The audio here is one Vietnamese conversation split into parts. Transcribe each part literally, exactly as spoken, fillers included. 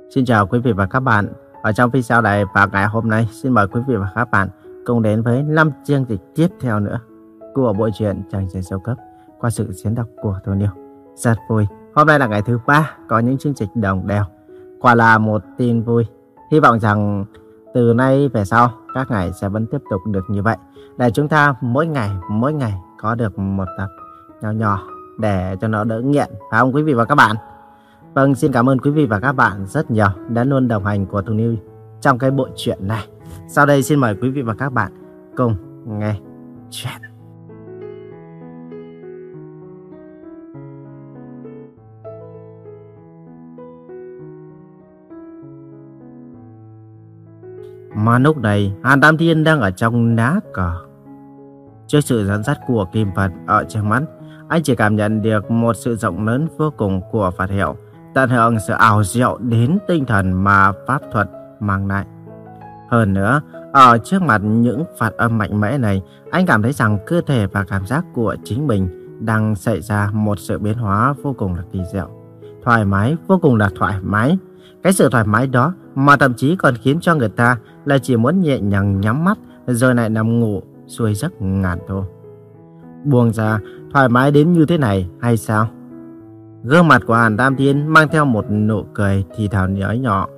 Xin chào quý vị và các bạn. Ở trong video này và ngày hôm nay, xin mời quý vị và các bạn cùng đến với năm chương trình tiếp theo nữa của bộ truyện Chàng Trai Siêu Cấp qua sự diễn đọc của Tô Niêu. Rất vui. Hôm nay là ngày thứ ba có những chương trình đồng đều. Quả là một tin vui. Hy vọng rằng từ nay về sau các ngày sẽ vẫn tiếp tục được như vậy, để chúng ta mỗi ngày mỗi ngày có được một tập nhỏ nhỏ để cho nó đỡ nghiện, phải không quý vị và các bạn? Vâng, xin cảm ơn quý vị và các bạn rất nhiều đã luôn đồng hành của Tô Niêu trong cái bộ truyện này. Sau đây xin mời quý vị và các bạn cùng nghe chuyện. Mà lúc này Hàn Tam Thiên đang ở trong ná cờ. Trước sự dẫn dắt của Kim Phật ở trước mắt, anh chỉ cảm nhận được một sự rộng lớn vô cùng của Phật hiệu, tận hưởng sự ảo diệu đến tinh thần mà pháp thuật mang lại. Hơn nữa, ở trước mặt những phạt âm mạnh mẽ này, anh cảm thấy rằng cơ thể và cảm giác của chính mình đang xảy ra một sự biến hóa vô cùng là kỳ diệu, thoải mái, vô cùng là thoải mái. Cái sự thoải mái đó mà thậm chí còn khiến cho người ta là chỉ muốn nhẹ nhàng nhắm mắt rồi lại nằm ngủ xuôi giấc ngàn thôi. Buông ra, thoải mái đến như thế này hay sao? Gương mặt của Hàn Tam Thiên mang theo một nụ cười thì thào nói nhỏ.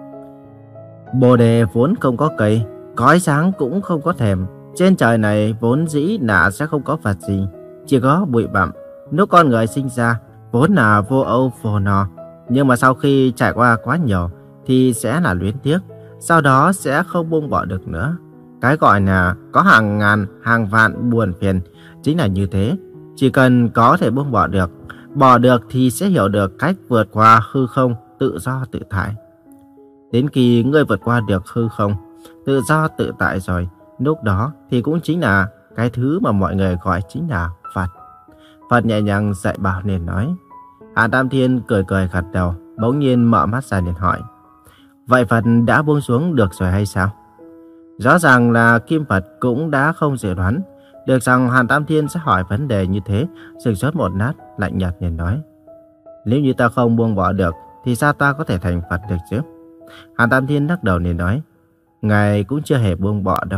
Bồ đề vốn không có cây, có ánh sáng cũng không có thèm. Trên trời này vốn dĩ là sẽ không có vật gì, chỉ có bụi bặm. Lúc con người sinh ra vốn là vô âu vô no, nhưng mà sau khi trải qua quá nhiều thì sẽ là luyến tiếc, sau đó sẽ không buông bỏ được nữa. Cái gọi là có hàng ngàn, hàng vạn buồn phiền chính là như thế. Chỉ cần có thể buông bỏ được, bỏ được thì sẽ hiểu được cách vượt qua hư không tự do tự tại. Đến khi ngươi vượt qua được hư không tự do tự tại rồi, lúc đó thì cũng chính là cái thứ mà mọi người gọi chính là Phật. Phật nhẹ nhàng dạy bảo liền nói. Hàn Tam Thiên cười cười gật đầu, bỗng nhiên mở mắt ra liền hỏi. Vậy Phật đã buông xuống được rồi hay sao? Rõ ràng là Kim Phật cũng đã không dự đoán được rằng Hàn Tam Thiên sẽ hỏi vấn đề như thế, sửng sốt một lát, lạnh nhạt liền nói. Nếu như ta không buông bỏ được thì sao ta có thể thành Phật được chứ? Hàn Tam Thiên lắc đầu liền nói. Ngài cũng chưa hề buông bỏ đâu.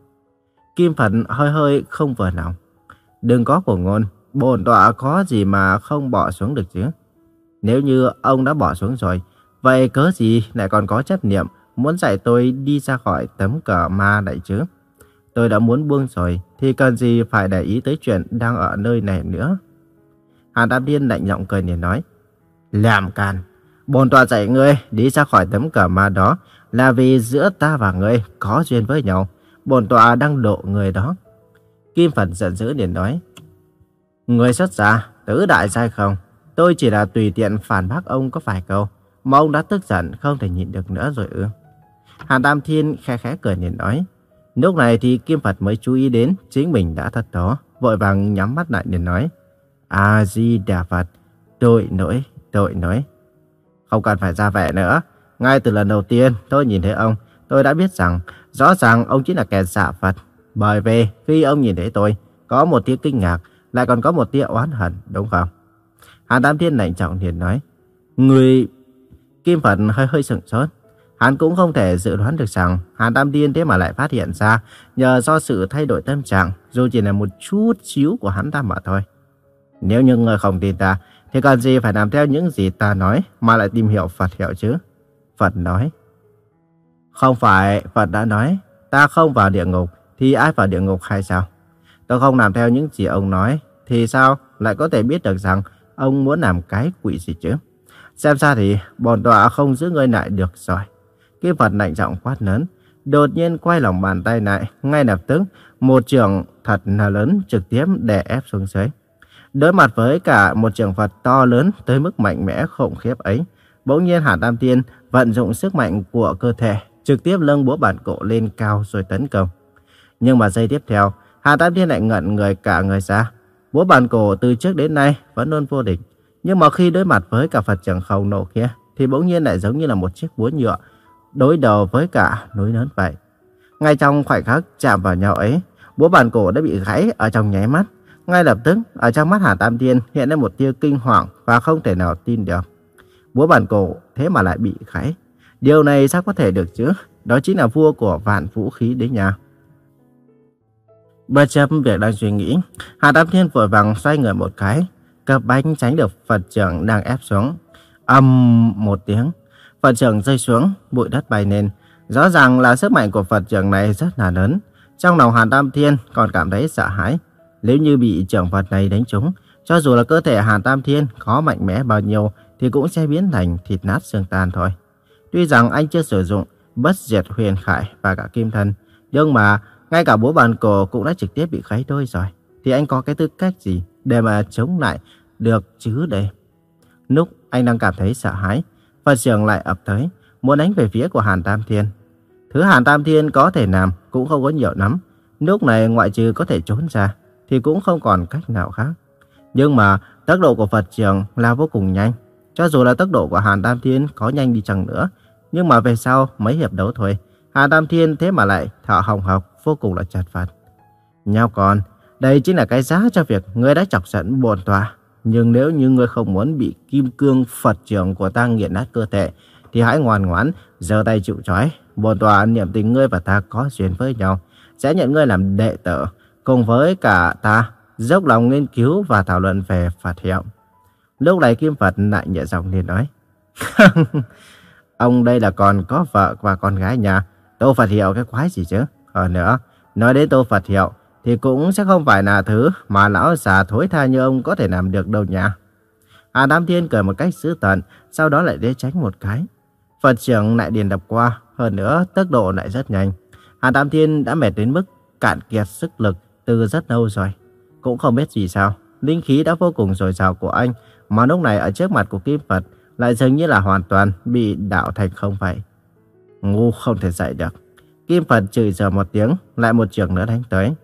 Kim Phật hơi hơi không vừa lòng. Đừng có cổ ngôn, bổn tọa có gì mà không bỏ xuống được chứ? Nếu như ông đã bỏ xuống rồi, vậy cớ gì lại còn có chấp niệm muốn dạy tôi đi ra khỏi tấm cờ ma đại chứ? Tôi đã muốn buông rồi thì cần gì phải để ý tới chuyện đang ở nơi này nữa? Hàn Tam Thiên lạnh giọng cười liền nói. Làm càn, bổn tọa dạy ngươi đi ra khỏi tấm cờ ma đó là vì giữa ta và ngươi có duyên với nhau. Bổn tọa đang độ người đó. Kim Phật giận dữ liền nói. Ngươi xuất gia tứ đại giai không? Tôi chỉ là tùy tiện phản bác ông có vài câu mà ông đã tức giận không thể nhịn được nữa rồi ư? Hàn Tam Thiên khẽ khẽ cười liền nói. Lúc này thì Kim Phật mới chú ý đến chính mình đã thất thố, vội vàng nhắm mắt lại liền nói. A Di Đà Phật, tội lỗi, tội lỗi. Không cần phải ra vẻ nữa. Ngay từ lần đầu tiên tôi nhìn thấy ông, tôi đã biết rằng rõ ràng ông chính là kẻ giả Phật. Bởi vì khi ông nhìn thấy tôi, có một tia kinh ngạc, lại còn có một tia oán hận, đúng không? Hàn Tam Thiên lạnh trọng liền nói. Người... Kim Phật hơi hơi sửng sốt. Hắn cũng không thể dự đoán được rằng Hàn Tam Thiên thế mà lại phát hiện ra nhờ do sự thay đổi tâm trạng, dù chỉ là một chút xíu của hắn ta mà thôi. Nếu như người không tin ta, thì cần gì phải làm theo những gì ta nói mà lại tìm hiểu Phật hiệu chứ? Phật nói. Không phải Phật đã nói ta không vào địa ngục thì ai vào địa ngục hay sao? Tôi không làm theo những gì ông nói thì sao lại có thể biết được rằng ông muốn làm cái quỷ gì chứ? Xem ra thì bổn tọa không giữ ngươi lại được rồi. Kim Phật lạnh giọng quát lớn, đột nhiên quay lòng bàn tay lại, ngay lập tức một chưởng thật là lớn trực tiếp đè ép xuống dưới. Đối mặt với cả một chưởng Phật to lớn tới mức mạnh mẽ khủng khiếp ấy, bỗng nhiên Hàn Tam Thiên vận dụng sức mạnh của cơ thể, trực tiếp nâng búa bản cổ lên cao rồi tấn công. Nhưng mà giây tiếp theo, Hàn Tam Thiên lại ngẩn người cả người ra. Búa bản cổ từ trước đến nay vẫn luôn vô địch, nhưng mà khi đối mặt với cả Phật chưởng khổng lồ kia, thì bỗng nhiên lại giống như là một chiếc búa nhựa đối đầu với cả núi lớn vậy. Ngay trong khoảnh khắc chạm vào nhau ấy, búa bản cổ đã bị gãy ở trong nháy mắt. Ngay lập tức, ở trong mắt Hàn Tam Thiên hiện lên một tia kinh hoàng và không thể nào tin được. Búa bản cổ thế mà lại bị gãy. Điều này sao có thể được chứ? Đó chính là vua của vạn vũ khí đấy nha. Bất chấp việc đang suy nghĩ, Hàn Tam Thiên vội vàng xoay người một cái, cặp bánh tránh được Phật trưởng đang ép xuống. Ầm một tiếng, Phật trưởng rơi xuống, bụi đất bay lên. Rõ ràng là sức mạnh của Phật trưởng này rất là lớn. Trong lòng Hàn Tam Thiên còn cảm thấy sợ hãi. Nếu như bị trưởng Phật này đánh trúng, cho dù là cơ thể Hàn Tam Thiên có mạnh mẽ bao nhiêu thì cũng sẽ biến thành thịt nát xương tan thôi. Tuy rằng anh chưa sử dụng bất diệt huyền khải và cả kim thân, nhưng mà ngay cả búa bàn cổ cũng đã trực tiếp bị gãy đôi rồi. Thì anh có cái tư cách gì để mà chống lại được chứ đây? Lúc anh đang cảm thấy sợ hãi, Phật trưởng lại ập tới, muốn đánh về phía của Hàn Tam Thiên. Thứ Hàn Tam Thiên có thể làm cũng không có nhiều lắm. Lúc này ngoại trừ có thể trốn ra thì cũng không còn cách nào khác. Nhưng mà tốc độ của Phật trưởng là vô cùng nhanh. Cho dù là tốc độ của Hàn Tam Thiên có nhanh đi chăng nữa, nhưng mà về sau mấy hiệp đấu thôi, Hàn Tam Thiên thế mà lại thở hồng hộc, vô cùng là chật vật. Nhau con, đây chính là cái giá cho việc ngươi đã chọc giận bổn tọa. Nhưng nếu như ngươi không muốn bị kim cương Phật trưởng của ta nghiền nát cơ thể, thì hãy ngoan ngoãn giơ tay chịu trói. Bổn tọa niệm tình ngươi và ta có duyên với nhau, sẽ nhận ngươi làm đệ tử, cùng với cả ta dốc lòng nghiên cứu và thảo luận về Phật hiệu. Lúc này Kim Phật lại nhẹ giọng liền nói: Ông đây là còn có vợ và con gái nhà, Tô Phật hiệu cái quái gì chứ? Hơn nữa, nói đến Tô Phật hiệu thì cũng sẽ không phải là thứ mà lão già thối tha như ông có thể làm được đâu nha. Hàn Tam Thiên cười một cách dữ tợn, sau đó lại né tránh một cái. Phật trưởng lại điền đập qua, hơn nữa tốc độ lại rất nhanh. Hàn Tam Thiên đã mệt đến mức cạn kiệt sức lực từ rất lâu rồi. Cũng không biết gì sao, linh khí đã vô cùng dồi dào của anh, mà lúc này ở trước mặt của Kim Phật lại dường như là hoàn toàn bị đảo thành không vậy. Ngu không thể dậy được. Kim Phật chửi rủa một tiếng, lại một trường nữa đánh tới.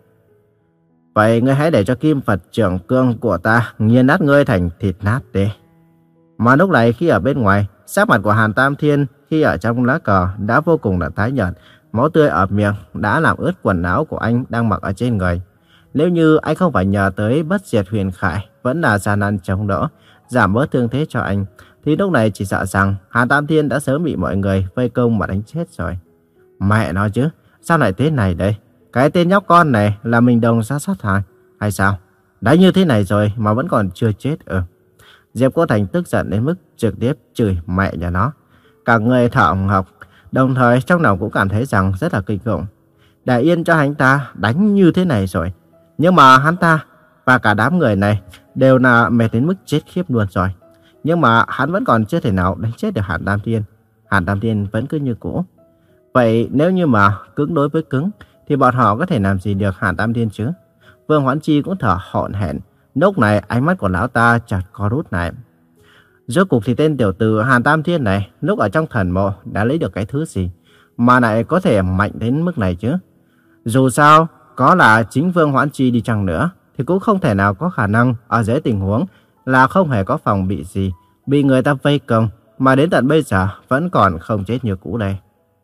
Vậy ngươi hãy để cho Kim Phật trưởng cương của ta nghiền nát ngươi thành thịt nát đi. Mà lúc này khi ở bên ngoài, sắc mặt của Hàn Tam Thiên khi ở trong lá cờ đã vô cùng là tái nhợt, máu tươi ở miệng đã làm ướt quần áo của anh đang mặc ở trên người. Nếu như anh không phải nhờ tới bất diệt huyền khải, vẫn là gian nan chống đỡ, giảm bớt thương thế cho anh, thì lúc này chỉ sợ rằng Hàn Tam Thiên đã sớm bị mọi người vây công mà đánh chết rồi. Mẹ nói chứ, sao lại thế này đây? Cái tên nhóc con này là mình đồng sát sát hại hay sao? Đã như thế này rồi mà vẫn còn chưa chết ừ. Diệp Cô Thành tức giận đến mức trực tiếp chửi mẹ nhà nó. Cả người thở hổn hộc, đồng thời trong lòng cũng cảm thấy rằng rất là kinh khủng. Để yên cho hắn ta đánh như thế này rồi, nhưng mà hắn ta và cả đám người này đều là mệt đến mức chết khiếp luôn rồi. Nhưng mà hắn vẫn còn chưa thể nào đánh chết được Hàn Tam Thiên. Hàn Tam Thiên vẫn cứ như cũ. Vậy nếu như mà cứng đối với cứng thì bọn họ có thể làm gì được Hàn Tam Thiên chứ? Vương Hoãn Chi cũng thở hổn hển. Lúc này ánh mắt của lão ta chợt co rút lại. Rốt cuộc thì tên tiểu tử Hàn Tam Thiên này lúc ở trong thần mộ đã lấy được cái thứ gì mà lại có thể mạnh đến mức này chứ? Dù sao có là chính Vương Hoãn Chi đi chăng nữa thì cũng không thể nào có khả năng ở dưới tình huống là không hề có phòng bị gì, bị người ta vây công mà đến tận bây giờ vẫn còn không chết như cũ đây.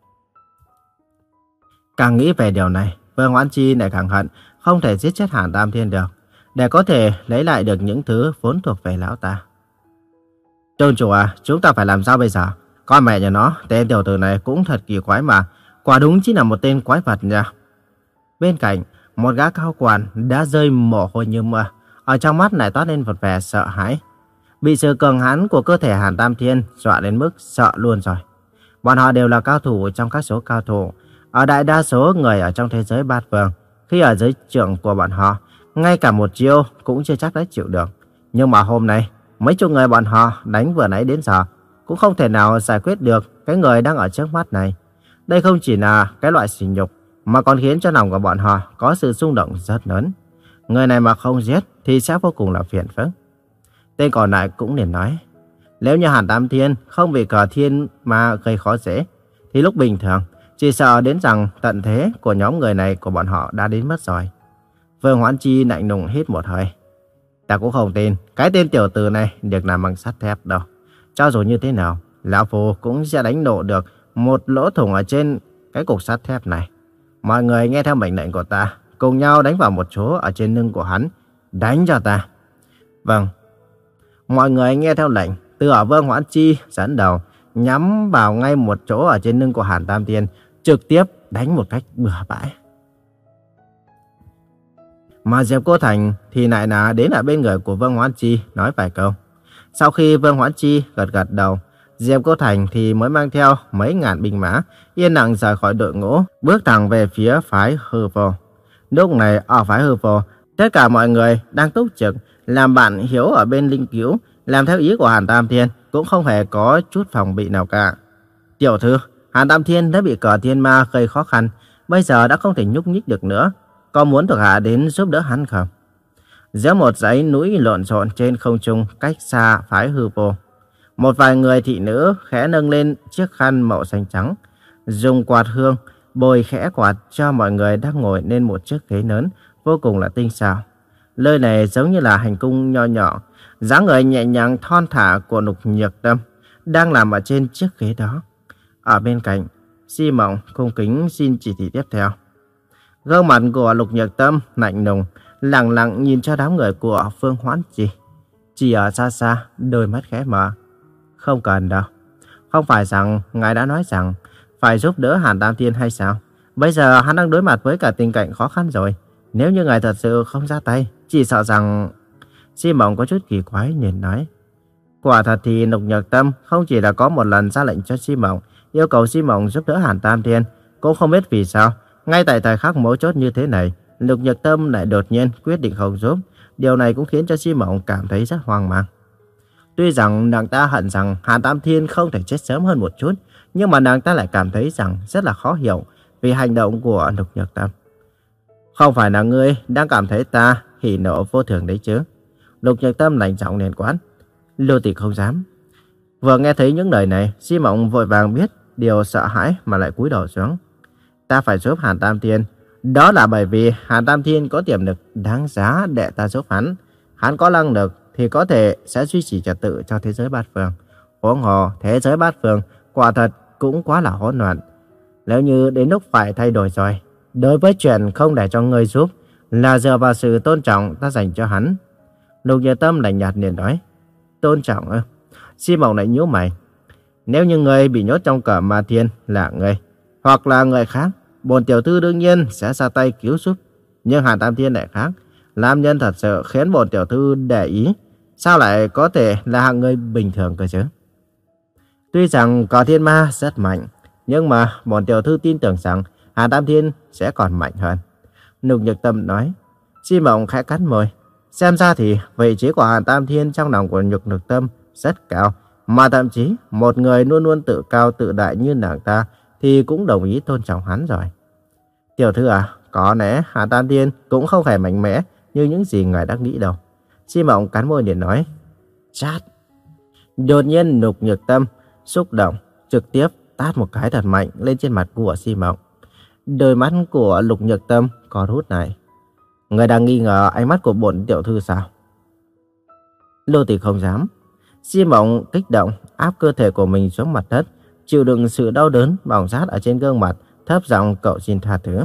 Càng nghĩ về điều này, Vương Hoãn Chi lại càng hận không thể giết chết Hàn Tam Thiên được, để có thể lấy lại được những thứ vốn thuộc về lão ta. Tôn chủ à, chúng ta phải làm sao bây giờ? Con mẹ nhà nó, tên tiểu tử này cũng thật kỳ quái mà, quả đúng chính là một tên quái vật nha. Bên cạnh, một gã cao quản đã rơi mồ hôi như mưa, ở trong mắt lại toát lên một vẻ sợ hãi. Bị sự cường hãn của cơ thể Hàn Tam Thiên dọa đến mức sợ luôn rồi. Bọn họ đều là cao thủ trong các số cao thủ. Ở đại đa số người ở trong thế giới bát vương, khi ở dưới trượng của bọn họ, ngay cả một chiêu cũng chưa chắc đã chịu được. Nhưng mà hôm nay, mấy chục người bọn họ đánh vừa nãy đến giờ cũng không thể nào giải quyết được cái người đang ở trước mắt này. Đây không chỉ là cái loại sỉ nhục, mà còn khiến cho lòng của bọn họ có sự xung động rất lớn. Người này mà không giết thì sẽ vô cùng là phiền phức. Tên còn lại cũng liền nói, nếu như Hàn Tam Thiên không bị cờ thiên mà gây khó dễ, thì lúc bình thường chỉ sợ đến rằng tận thế của nhóm người này của bọn họ đã đến mất rồi. Vương Hoãn Chi lạnh lùng hít một hơi. Ta cũng không tin cái tên tiểu tử này được làm bằng sắt thép đâu. Cho dù như thế nào, lão phu cũng sẽ đánh nổ được một lỗ thủng ở trên cái cục sắt thép này. Mọi người nghe theo mệnh lệnh của ta, cùng nhau đánh vào một chỗ ở trên lưng của hắn. Đánh cho ta. Vâng. Mọi người nghe theo lệnh, từ ở Vương Hoãn Chi dẫn đầu, nhắm vào ngay một chỗ ở trên lưng của Hàn Tam Thiên, trực tiếp đánh một cách bừa bãi. Mà Diệp Cô Thành thì lại là đến ở bên người của Vương Hoán Chi nói vài câu. Sau khi Vương Hoán Chi gật gật đầu, Diệp Cô Thành thì mới mang theo mấy ngàn binh mã, yên lặng rời khỏi đội ngũ, bước thẳng về phía phái Hư Vô. Lúc này ở phái Hư Vô, tất cả mọi người đang túc trực, làm bạn hiếu ở bên linh cứu, làm theo ý của Hàn Tam Thiên, cũng không hề có chút phòng bị nào cả. Tiểu thư, Hàn Tam Thiên đã bị cờ thiên ma gây khó khăn, bây giờ đã không thể nhúc nhích được nữa. Có muốn thuộc hạ đến giúp đỡ hắn không? Giữa một dãy núi lộn xộn trên không trung cách xa phái Hư Vô, một vài người thị nữ khẽ nâng lên chiếc khăn màu xanh trắng, dùng quạt hương bồi khẽ quạt cho mọi người đang ngồi lên một chiếc ghế lớn vô cùng là tinh xảo. Nơi này giống như là hành cung nho nhỏ, dáng người nhẹ nhàng thon thả của Lục Nhược Tâm đang nằm ở trên chiếc ghế đó. Ở bên cạnh, Di Mộng cung kính xin chỉ thị tiếp theo. Gương mặt của Lục Nhược Tâm lạnh lùng, lặng lặng nhìn cho đám người của Phương Hoán Chi. Chỉ ở xa xa, đôi mắt khẽ mở. Không cần đâu. Không phải rằng ngài đã nói rằng phải giúp đỡ Hàn Tam Thiên hay sao? Bây giờ hắn đang đối mặt với cả tình cảnh khó khăn rồi. Nếu như ngài thật sự không ra tay, chỉ sợ rằng... Di Mộng có chút kỳ quái nhìn nói. Quả thật thì Lục Nhược Tâm không chỉ là có một lần ra lệnh cho Di Mộng, yêu cầu Di Mộng giúp đỡ Hàn Tam Thiên. Cũng không biết vì sao, ngay tại thời khắc mấu chốt như thế này, Lục Nhược Tâm lại đột nhiên quyết định không giúp. Điều này cũng khiến cho Di Mộng cảm thấy rất hoang mang. Tuy rằng nàng ta hận rằng Hàn Tam Thiên không thể chết sớm hơn một chút, nhưng mà nàng ta lại cảm thấy rằng rất là khó hiểu vì hành động của Lục Nhược Tâm. Không phải là ngươi đang cảm thấy ta hỉ nộ vô thường đấy chứ? Lục Nhược Tâm lạnh giọng liền quát. Lưu Tỷ không dám. Vừa nghe thấy những lời này, Di Mộng vội vàng biết điều sợ hãi mà lại cúi đầu xuống. Ta phải giúp Hàn Tam Thiên. Đó là bởi vì Hàn Tam Thiên có tiềm lực đáng giá để ta giúp hắn. Hắn có năng lực thì có thể sẽ duy trì trật tự cho thế giới bát phương. Huống hồ thế giới bát phương quả thật cũng quá là hỗn loạn. Nếu như đến lúc phải thay đổi rồi, đối với chuyện không để cho ngươi giúp là dựa vào sự tôn trọng ta dành cho hắn. Lục Nhược Tâm lạnh nhạt liền nói. Tôn trọng ư? Di Mộng lại nhíu mày. Nếu như ngươi bị nhốt trong Cẩm Ma Thiên là ngươi, hoặc là người khác, bổn tiểu thư đương nhiên sẽ ra tay cứu giúp. Nhưng Hàn Tam Thiên lại khác, nam nhân thật sự khiến bổn tiểu thư để ý, sao lại có thể là hạng người bình thường cơ chứ? Tuy rằng có thiên ma rất mạnh, nhưng mà bổn tiểu thư tin tưởng rằng Hàn Tam Thiên sẽ còn mạnh hơn. Lục Nhược Tâm nói. Di Mộng khẽ cắn môi. Xem ra thì vị trí của Hàn Tam Thiên trong lòng của Lục Nhược Tâm rất cao, mà thậm chí một người luôn luôn tự cao tự đại như nàng ta thì cũng đồng ý tôn trọng hắn rồi. Tiểu thư à, có lẽ Hàn Tam Thiên cũng không phải mạnh mẽ như những gì ngài đã nghĩ đâu. Di Mộng cắn môi để nói. Chát. Đột nhiên Lục Nhược Tâm xúc động, trực tiếp tát một cái thật mạnh lên trên mặt của Di Mộng. Đôi mắt của Lục Nhược Tâm có hút này. Người đang nghi ngờ ánh mắt của bổn tiểu thư sao? Lưu Tỷ không dám. Di Mộng kích động áp cơ thể của mình xuống mặt đất, chịu đựng sự đau đớn bỏng rát ở trên gương mặt, thấp giọng cầu xin tha thứ.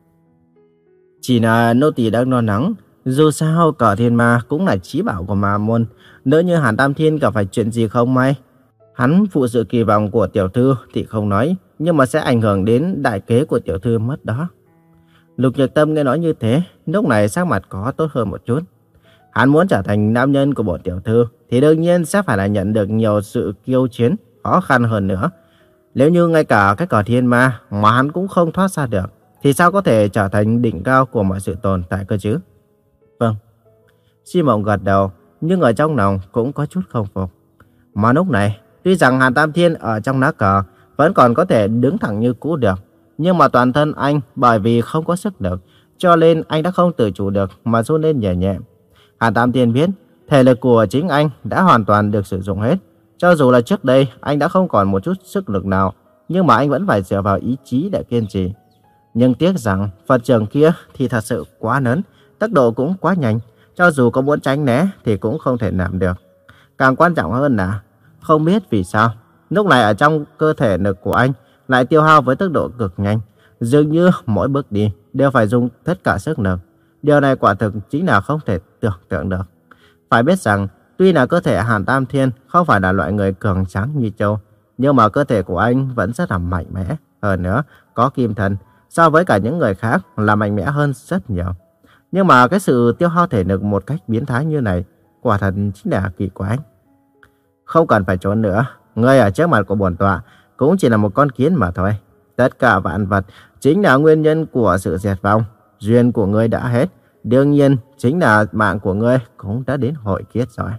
Chỉ là nô tỳ đang lo lắng, dù sao Cờ Thiên Ma cũng là chí bảo của Ma môn, nếu như Hàn Tam Thiên gặp phải chuyện gì không may, hắn phụ sự kỳ vọng của tiểu thư thì không nói, nhưng mà sẽ ảnh hưởng đến đại kế của tiểu thư mất đó. Lục Nhược Tâm nghe nói như thế, lúc này sắc mặt có tốt hơn một chút. Hắn muốn trở thành nam nhân của bổn tiểu thư thì đương nhiên sẽ phải là nhận được nhiều sự kiêu chiến khó khăn hơn nữa. Nếu như ngay cả cái Cờ Thiên Ma mà hắn cũng không thoát ra được, thì sao có thể trở thành đỉnh cao của mọi sự tồn tại cơ chứ? Vâng. Di Mộng gật đầu, nhưng ở trong lòng cũng có chút không phục. Mà lúc này, tuy rằng Hàn Tam Thiên ở trong lá cờ vẫn còn có thể đứng thẳng như cũ được, nhưng mà toàn thân anh bởi vì không có sức lực, cho nên anh đã không tự chủ được mà run lên nhẹ nhẹ. Hàn Tam Thiên biết, thể lực của chính anh đã hoàn toàn được sử dụng hết. Cho dù là trước đây anh đã không còn một chút sức lực nào, nhưng mà anh vẫn phải dựa vào ý chí để kiên trì. Nhưng tiếc rằng Phật trường kia thì thật sự quá lớn, tốc độ cũng quá nhanh, cho dù có muốn tránh né thì cũng không thể làm được. Càng quan trọng hơn là không biết vì sao, lúc này ở trong cơ thể lực của anh lại tiêu hao với tốc độ cực nhanh, dường như mỗi bước đi đều phải dùng tất cả sức lực. Điều này quả thực chính là không thể tưởng tượng được. Phải biết rằng, tuy là cơ thể Hàn Tam Thiên không phải là loại người cường tráng như châu, nhưng mà cơ thể của anh vẫn rất là mạnh mẽ. Hơn nữa, có kim thân, so với cả những người khác là mạnh mẽ hơn rất nhiều. Nhưng mà cái sự tiêu hao thể lực một cách biến thái như này, quả thật chính là kỳ quái. Không cần phải trốn nữa, ngươi ở trước mặt của bổn tọa cũng chỉ là một con kiến mà thôi. Tất cả vạn vật chính là nguyên nhân của sự diệt vong. Duyên của ngươi đã hết, đương nhiên chính là mạng của ngươi cũng đã đến hội kiết rồi.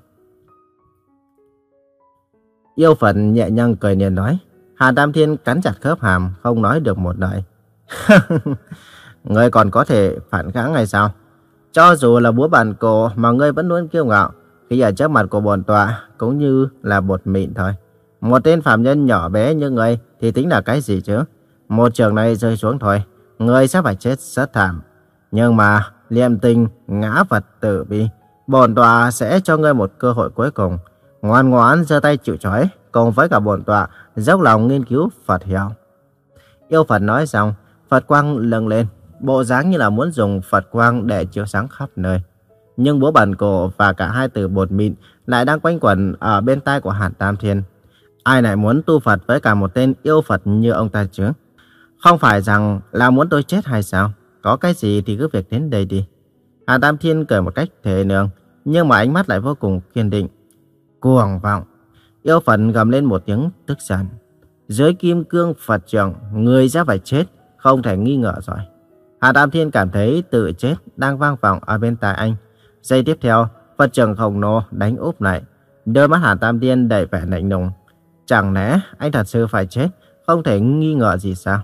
Yêu Phật nhẹ nhàng cười niềm nói. Hàn Tam Thiên cắn chặt khớp hàm, không nói được một lời. Ngươi còn có thể phản kháng hay sao? Cho dù là búa bàn cổ mà ngươi vẫn luôn kiêu ngạo, khi ở trước mặt của bổn tọa cũng như là bột mịn thôi. Một tên phàm nhân nhỏ bé như ngươi thì tính là cái gì chứ? Một trường này rơi xuống thôi, ngươi sẽ phải chết rất thảm. Nhưng mà liệm tình ngã vật tử bi, bổn tọa sẽ cho ngươi một cơ hội cuối cùng. Ngoan ngoãn giơ tay chịu trói, cùng với cả bổn tọa dốc lòng nghiên cứu Phật hiệu. Yêu Phật nói xong, Phật quang lâng lên, bộ dáng như là muốn dùng Phật quang để chiếu sáng khắp nơi. Nhưng búa bàn cổ và cả hai từ bột mịn lại đang quanh quẩn ở bên tai của Hàn Tam Thiên. Ai lại muốn tu Phật với cả một tên yêu Phật như ông ta chứ? Không phải rằng là muốn tôi chết hay sao? Có cái gì thì cứ việc đến đây đi. Hàn Tam Thiên cười một cách thề nương, nhưng mà ánh mắt lại vô cùng kiên định. Cuồng vọng! Yêu Phật gầm lên một tiếng tức giận. Dưới kim cương Phật trưởng, người sẽ phải chết, không thể nghi ngờ rồi. Hàn Tam Thiên cảm thấy tự chết đang vang vọng ở bên tai anh. Giây tiếp theo, Phật trưởng khổng lồ đánh úp lại. Đôi mắt Hàn Tam Thiên đầy vẻ lạnh lùng. Chẳng lẽ anh thật sự phải chết, không thể nghi ngờ gì sao?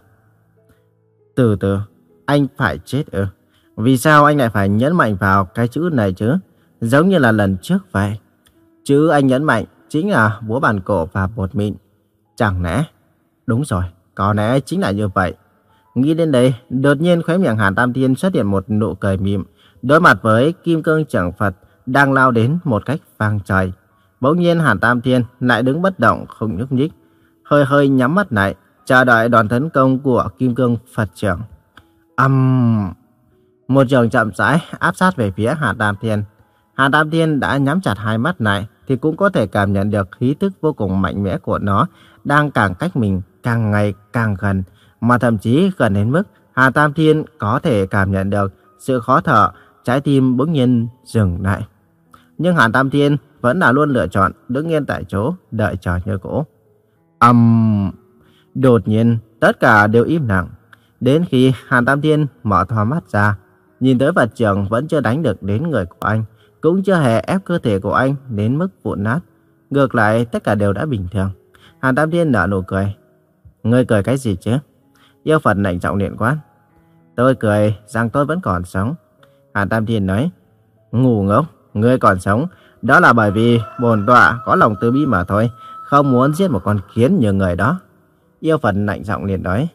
Từ từ, anh phải chết ư? Vì sao anh lại phải nhấn mạnh vào cái chữ này chứ? Giống như là lần trước vậy. Chữ anh nhấn mạnh chính là búa bàn cổ và bột mịn. Chẳng lẽ? Đúng rồi, có lẽ chính là như vậy. Nghĩ đến đây, đột nhiên khóe miệng Hàn Tam Thiên xuất hiện một nụ cười mỉm, đối mặt với kim cương trưởng Phật đang lao đến một cách vang trời. Bỗng nhiên Hàn Tam Thiên lại đứng bất động không nhúc nhích, hơi hơi nhắm mắt lại, chờ đợi đòn tấn công của kim cương Phật trưởng. Ầm! Um, một trường chậm rãi áp sát về phía Hàn Tam Thiên. Hàn Tam Thiên đã nhắm chặt hai mắt lại thì cũng có thể cảm nhận được khí tức vô cùng mạnh mẽ của nó đang càng cách mình càng ngày càng gần, mà thậm chí gần đến mức Hàn Tam Thiên có thể cảm nhận được sự khó thở, trái tim bỗng nhiên dừng lại. Nhưng Hàn Tam Thiên vẫn là luôn lựa chọn đứng yên tại chỗ đợi chờ như cũ. Ầm! Um, đột nhiên tất cả đều im lặng, đến khi Hàn Tam Thiên mở to mắt ra, nhìn tới Phật trưởng vẫn chưa đánh được đến người của anh, cũng chưa hề ép cơ thể của anh đến mức vụn nát. Ngược lại tất cả đều đã bình thường. Hàn Tam Thiên nở nụ cười. Ngươi cười cái gì chứ? Yêu Phật lạnh giọng điện quát. Tôi cười rằng tôi vẫn còn sống. Hàn Tam Thiên nói. Ngu ngốc, ngươi còn sống, đó là bởi vì bổn tọa có lòng từ bi mà thôi, không muốn giết một con kiến như người đó. Yêu Phật lạnh giọng liền nói.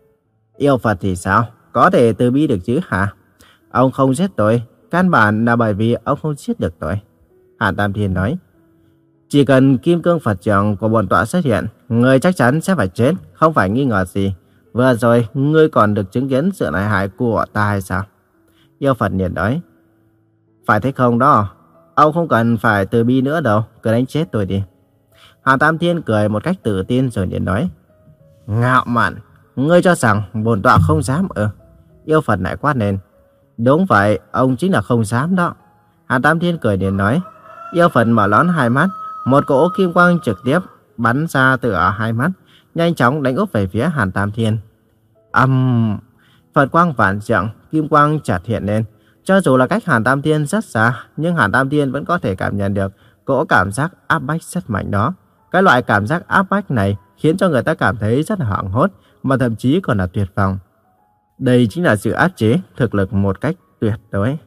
Yêu Phật thì sao? Có thể từ bi được chứ hả? Ông không giết tôi, căn bản là bởi vì ông không giết được tôi. Hàn Tam Thiên nói. Chỉ cần kim cương Phật trưởng của bổn tọa xuất hiện, ngươi chắc chắn sẽ phải chết, không phải nghi ngờ gì. Vừa rồi, ngươi còn được chứng kiến sự lợi hại của ta hay sao? Yêu Phật liền nói. Phải thế không đó? Ông không cần phải từ bi nữa đâu, cứ đánh chết tôi đi. Hàn Tam Thiên cười một cách tự tin rồi liền nói. Ngạo mạn, ngươi cho rằng bổn tọa không dám ư? Yêu Phật lại quát lên. Đúng vậy, ông chính là không dám đó. Hàn Tam Thiên cười liền nói. Yêu Phật mở lón hai mắt, một cỗ kim quang trực tiếp bắn ra từ ở hai mắt, nhanh chóng đánh úp về phía Hàn Tam Thiên. Âm! Um, Phật quang vạn trượng, kim quang chợt hiện lên. Cho dù là cách Hàn Tam Thiên rất xa, nhưng Hàn Tam Thiên vẫn có thể cảm nhận được cỗ cảm giác áp bách rất mạnh đó. Cái loại cảm giác áp bách này khiến cho người ta cảm thấy rất là hoảng hốt, mà thậm chí còn là tuyệt vọng. Đây chính là sự áp chế thực lực một cách tuyệt đối.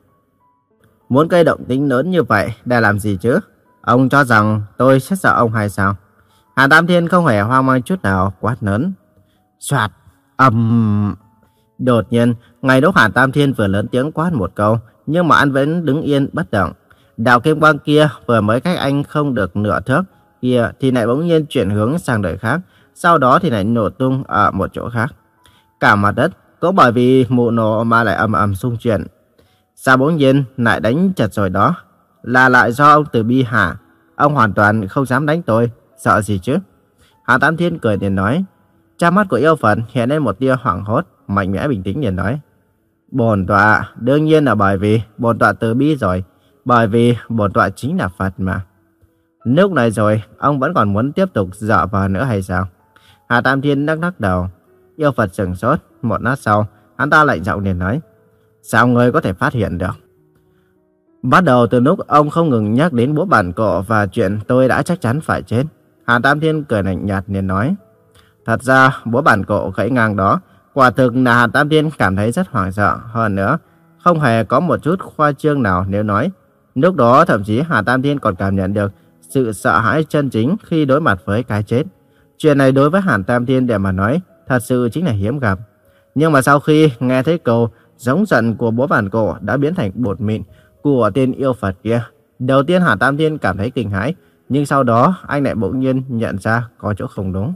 Muốn gây động tĩnh lớn như vậy để làm gì chứ? Ông cho rằng tôi sẽ sợ ông hay sao? Hàn Tam Thiên không hề hoang mang chút nào, quát lớn. Soạt! Ầm! Um... Đột nhiên, ngay lúc Hàn Tam Thiên vừa lớn tiếng quát một câu, nhưng mà anh vẫn đứng yên bất động. Đạo kim quang kia vừa mới cách anh không được nửa thước kia thì lại bỗng nhiên chuyển hướng sang đời khác, sau đó thì lại nổ tung ở một chỗ khác. Cả mặt đất cũng bởi vì vụ nổ mà lại ầm ầm xung chuyển. Sao bỗng nhiên lại đánh chật rồi đó? Là lại do ông từ bi hả? Ông hoàn toàn không dám đánh tôi, sợ gì chứ? Hàn Tam Thiên cười liền nói. Trong mắt của yêu Phật hiện lên một tia hoảng hốt, mạnh mẽ bình tĩnh liền nói. Bổn tọa đương nhiên là bởi vì bổn tọa từ bi rồi, bởi vì bổn tọa chính là Phật mà. Lúc này rồi, ông vẫn còn muốn tiếp tục dọa vờ nữa hay sao? Hà Tam Thiên lắc lắc đầu. Yêu Phật sững sốt, một lát sau, hắn ta lạnh giọng liền nói. Sao ngươi có thể phát hiện được? Bắt đầu từ lúc ông không ngừng nhắc đến búa bản cổ và chuyện tôi đã chắc chắn phải chết. Hà Tam Thiên cười lạnh nhạt liền nói. Thật ra, búa bản cổ gãy ngang đó, quả thực là Hà Tam Thiên cảm thấy rất hoảng sợ. Hơn nữa, không hề có một chút khoa trương nào nếu nói. Lúc đó thậm chí Hà Tam Thiên còn cảm nhận được sự sợ hãi chân chính khi đối mặt với cái chết. Chuyện này đối với Hàn Tam Thiên để mà nói, thật sự chính là hiếm gặp. Nhưng mà sau khi nghe thấy câu giống giận của búa bản cổ đã biến thành bột mịn của tên yêu Phật kia, đầu tiên Hàn Tam Thiên cảm thấy kinh hãi, nhưng sau đó anh lại bỗng nhiên nhận ra có chỗ không đúng.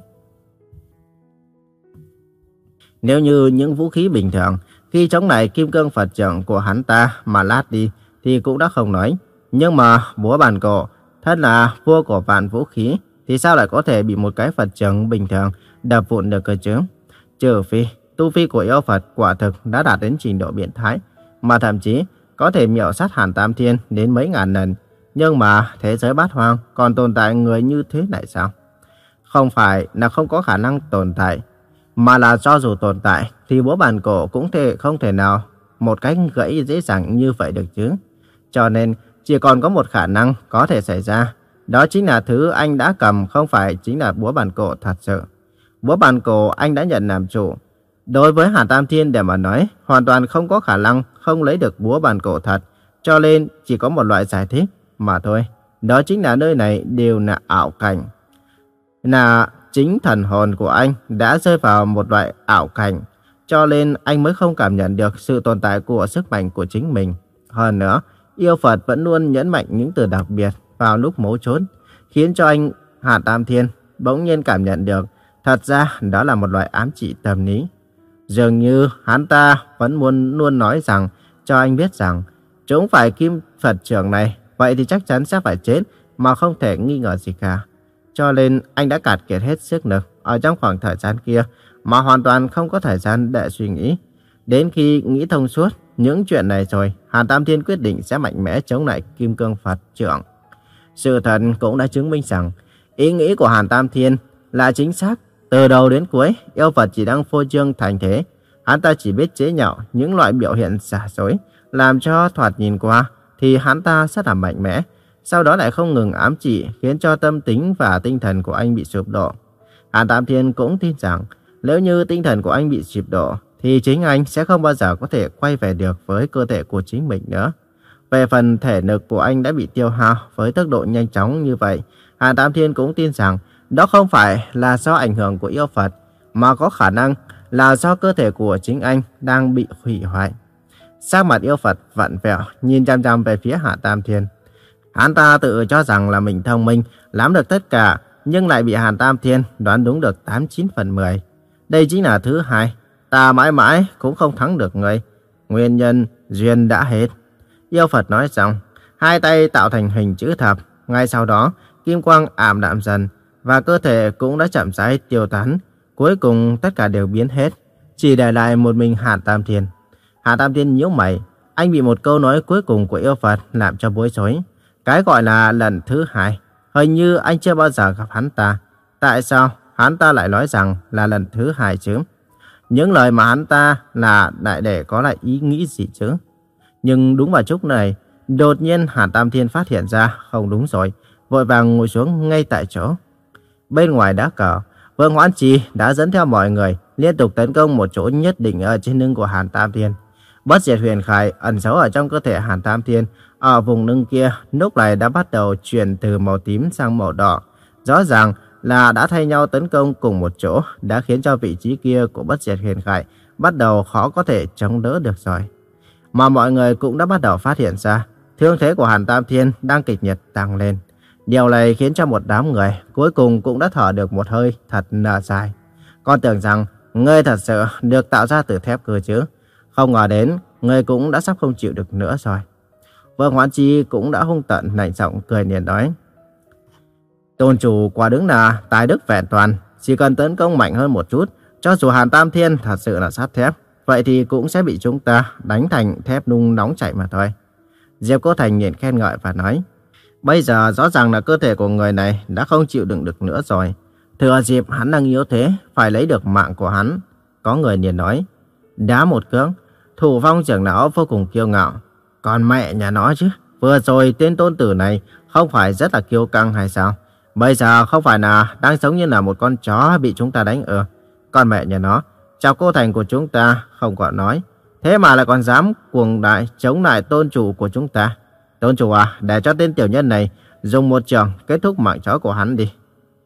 Nếu như những vũ khí bình thường khi chống lại kim cương Phật trưởng của hắn ta mà lát đi thì cũng đã không nói. Nhưng mà búa bản cổ, thật là vua của vạn vũ khí, thì sao lại có thể bị một cái Phật trưởng bình thường đập vụn được cơ chứ? Trừ phi, tu vi của yêu Phật quả thực đã đạt đến trình độ biến thái, mà thậm chí có thể miểu sát Hàn Tam Thiên đến mấy ngàn lần. Nhưng mà thế giới bát hoang còn tồn tại người như thế này sao? Không phải là không có khả năng tồn tại, mà là cho dù tồn tại thì búa bản cổ cũng thể không thể nào một cách gãy dễ dàng như vậy được chứ. Cho nên chỉ còn có một khả năng có thể xảy ra, đó chính là thứ anh đã cầm không phải chính là búa bản cổ thật sự. Búa bản cổ anh đã nhận làm chủ. Đối với Hàn Tam Thiên để mà nói, hoàn toàn không có khả năng không lấy được búa bản cổ thật. Cho nên chỉ có một loại giải thích mà thôi. Đó chính là nơi này đều là ảo cảnh. Là chính thần hồn của anh đã rơi vào một loại ảo cảnh. Cho nên anh mới không cảm nhận được sự tồn tại của sức mạnh của chính mình. Hơn nữa, yêu Phật vẫn luôn nhấn mạnh những từ đặc biệt vào lúc mấu chốt, khiến cho anh Hàn Tam Thiên bỗng nhiên cảm nhận được thật ra đó là một loại ám chỉ tâm lý. Dường như hắn ta vẫn muốn luôn nói rằng cho anh biết rằng chúng phải kim Phật trưởng này, vậy thì chắc chắn sẽ phải chết mà không thể nghi ngờ gì cả. Cho nên anh đã cạn kiệt hết sức lực ở trong khoảng thời gian kia mà hoàn toàn không có thời gian để suy nghĩ. Đến khi nghĩ thông suốt những chuyện này rồi, Hàn Tam Thiên quyết định sẽ mạnh mẽ chống lại kim cương Phật trưởng. Sự thật cũng đã chứng minh rằng ý nghĩ của Hàn Tam Thiên là chính xác. Từ đầu đến cuối, yêu Phật chỉ đang phô trương thành thế. Hắn ta chỉ biết chế nhạo những loại biểu hiện giả dối, làm cho thoạt nhìn qua thì hắn ta rất là mạnh mẽ. Sau đó lại không ngừng ám chỉ, khiến cho tâm tính và tinh thần của anh bị sụp đổ. Hàn Tam Thiên cũng tin rằng nếu như tinh thần của anh bị sụp đổ thì chính anh sẽ không bao giờ có thể quay về được với cơ thể của chính mình nữa. Về phần thể lực của anh đã bị tiêu hao với tốc độ nhanh chóng như vậy, Hàn Tam Thiên cũng tin rằng đó không phải là do ảnh hưởng của yêu Phật, mà có khả năng là do cơ thể của chính anh đang bị hủy hoại. Sắc mặt yêu Phật vặn vẹo, nhìn chăm chăm về phía Hàn Tam Thiên. Hắn ta tự cho rằng là mình thông minh, nắm được tất cả, nhưng lại bị Hàn Tam Thiên đoán đúng được tám chín phần mười. Đây chính là thứ hai, ta mãi mãi cũng không thắng được người. Nguyên nhân duyên đã hết. Yêu Phật nói xong, hai tay tạo thành hình chữ thập. Ngay sau đó, kim quang ảm đạm dần và cơ thể cũng đã chậm rãi tiêu tán. Cuối cùng tất cả đều biến hết, chỉ để lại một mình Hàn Tam Thiên. Hàn Tam Thiên nhíu mày, anh bị một câu nói cuối cùng của yêu Phật làm cho bối rối. Cái gọi là lần thứ hai, hình như anh chưa bao giờ gặp hắn ta. Tại sao hắn ta lại nói rằng là lần thứ hai chứ? Những lời mà hắn ta là đại để có lại ý nghĩ gì chứ? Nhưng đúng vào lúc này, đột nhiên Hàn Tam Thiên phát hiện ra không đúng rồi, vội vàng ngồi xuống ngay tại chỗ. Bên ngoài đá cờ, Vương Hoãn Trì đã dẫn theo mọi người liên tục tấn công một chỗ nhất định ở trên lưng của Hàn Tam Thiên. Bất diệt huyền khải ẩn giấu ở trong cơ thể Hàn Tam Thiên ở vùng lưng kia lúc này đã bắt đầu chuyển từ màu tím sang màu đỏ. Rõ ràng là đã thay nhau tấn công cùng một chỗ, đã khiến cho vị trí kia của bất diệt huyền khải bắt đầu khó có thể chống đỡ được rồi. Mà mọi người cũng đã bắt đầu phát hiện ra thương thế của Hàn Tam Thiên đang kịch liệt tăng lên. Điều này khiến cho một đám người cuối cùng cũng đã thở được một hơi thật là dài. Con tưởng rằng ngươi thật sự được tạo ra từ thép cơ chứ. Không ngờ đến, ngươi cũng đã sắp không chịu được nữa rồi. Vương Hoãn Chi cũng đã hung tợn lạnh giọng cười liền nói. Tôn chủ quả đúng là tài đức vẹn toàn, chỉ cần tấn công mạnh hơn một chút, cho dù Hàn Tam Thiên thật sự là sắt thép, vậy thì cũng sẽ bị chúng ta đánh thành thép nung nóng chảy mà thôi. Diệp Cô Thành nhìn khen ngợi và nói, bây giờ rõ ràng là cơ thể của người này đã không chịu đựng được nữa rồi. Thừa dịp hắn đang yếu thế, phải lấy được mạng của hắn. Có người liền nói, đá một cước, Thủ Phong trưởng lão vô cùng kiêu ngạo. Còn mẹ nhà nó chứ, vừa rồi tên tôn tử này không phải rất là kiêu căng hay sao? Bây giờ không phải là đang giống như là một con chó bị chúng ta đánh ư? Còn mẹ nhà nó, Chào Cô Thành của chúng ta không còn nói, thế mà lại còn dám cuồng đại chống lại tôn chủ của chúng ta. Tôn chủ à, để cho tên tiểu nhân này dùng một trường kết thúc mạng chó của hắn đi.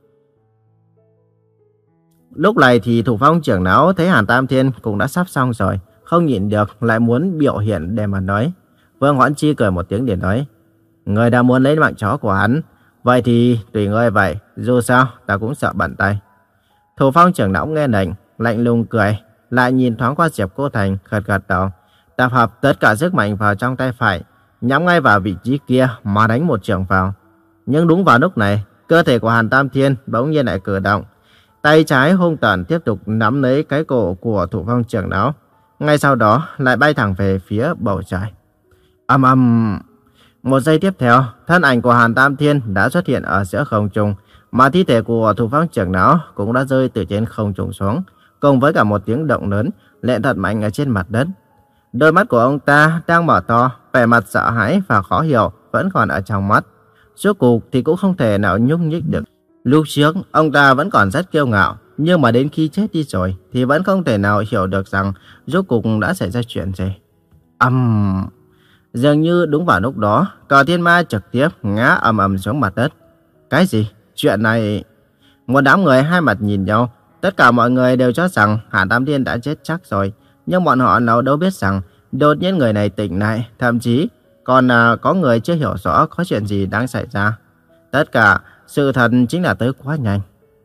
Lúc này thì Thủ Phong trưởng lão thấy Hàn Tam Thiên cũng đã sắp xong rồi, không nhịn được lại muốn biểu hiện để mà nói. Vương Hoãn Chi cười một tiếng để nói, người đã muốn lấy mạng chó của hắn, vậy thì tùy ngươi vậy, dù sao ta cũng sợ bận tay. Thủ Phong trưởng lão nghe lệnh, lạnh lùng cười, lại nhìn thoáng qua Diệp Cô Thành, gật gật đầu, tập hợp tất cả sức mạnh vào trong tay phải, nhắm ngay vào vị trí kia mà đánh một trường vào. Nhưng đúng vào lúc này, cơ thể của Hàn Tam Thiên bỗng nhiên lại cử động, tay trái hung tợn tiếp tục nắm lấy cái cổ của Thủ Phong trưởng lão, ngay sau đó lại bay thẳng về phía bầu trời. Ầm ầm. Một giây tiếp theo, thân ảnh của Hàn Tam Thiên đã xuất hiện ở giữa không trung, mà thi thể của Thủ Phong trưởng lão cũng đã rơi từ trên không trung xuống, cùng với cả một tiếng động lớn, lệ thật mạnh ở trên mặt đất. Đôi mắt của ông ta đang mở to, vẻ mặt sợ hãi và khó hiểu vẫn còn ở trong mắt. Rốt cuộc thì cũng không thể nào nhúc nhích được. Lúc trước, ông ta vẫn còn rất kiêu ngạo, nhưng mà đến khi chết đi rồi thì vẫn không thể nào hiểu được rằng rốt cuộc đã xảy ra chuyện gì. Ầm. Um, dường như đúng vào lúc đó, Cờ Thiên Ma trực tiếp ngã ầm ầm xuống mặt đất. Cái gì? Chuyện này... Một đám người hai mặt nhìn nhau, tất cả mọi người đều cho rằng Hàn Tam Thiên đã chết chắc rồi, nhưng bọn họ nào đâu biết rằng đột nhiên người này tỉnh lại, thậm chí còn à, có người chưa hiểu rõ có chuyện gì đang xảy ra. Tất cả sự thật chính là tới quá nhanh.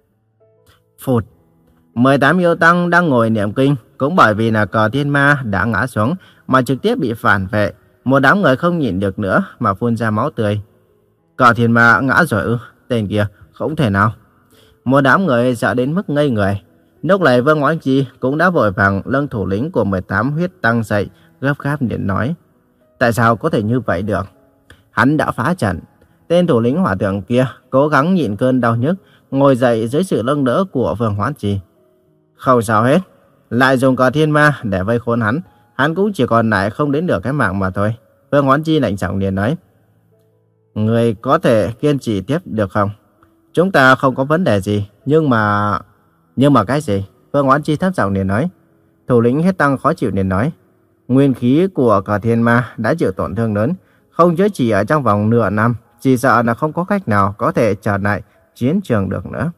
Phụt. mười tám yêu tăng đang ngồi niệm kinh, cũng bởi vì là Cờ Thiên Ma đã ngã xuống mà trực tiếp bị phản vệ. Một đám người không nhịn được nữa mà phun ra máu tươi. Cờ Thiên Ma ngã rồi ư? Tên kia không thể nào. Một đám người sợ đến mức ngây người. Lúc này Vương Hoãn Chi cũng đã vội vàng nâng thủ lĩnh của mười tám huyết tăng dậy, gấp gáp điện nói, tại sao có thể như vậy được? Hắn đã phá trận. Tên thủ lĩnh hỏa tượng kia cố gắng nhịn cơn đau nhức, ngồi dậy dưới sự nâng đỡ của Vương Hoãn Chi. Không sao hết, lại dùng Cờ Thiên Ma để vây khốn hắn, hắn cũng chỉ còn lại không đến được cái mạng mà thôi. Vương Hoãn Chi lạnh giọng liền nói, người có thể kiên trì tiếp được không? Chúng ta không có vấn đề gì, nhưng mà... Nhưng mà cái gì? Vương Hoãn Chi thấp giọng liền nói. Thủ lĩnh hết tăng khó chịu liền nói, nguyên khí của Cờ Thiên Ma đã chịu tổn thương lớn, không chữa trị ở trong vòng nửa năm, chỉ sợ là không có cách nào có thể trở lại chiến trường được nữa.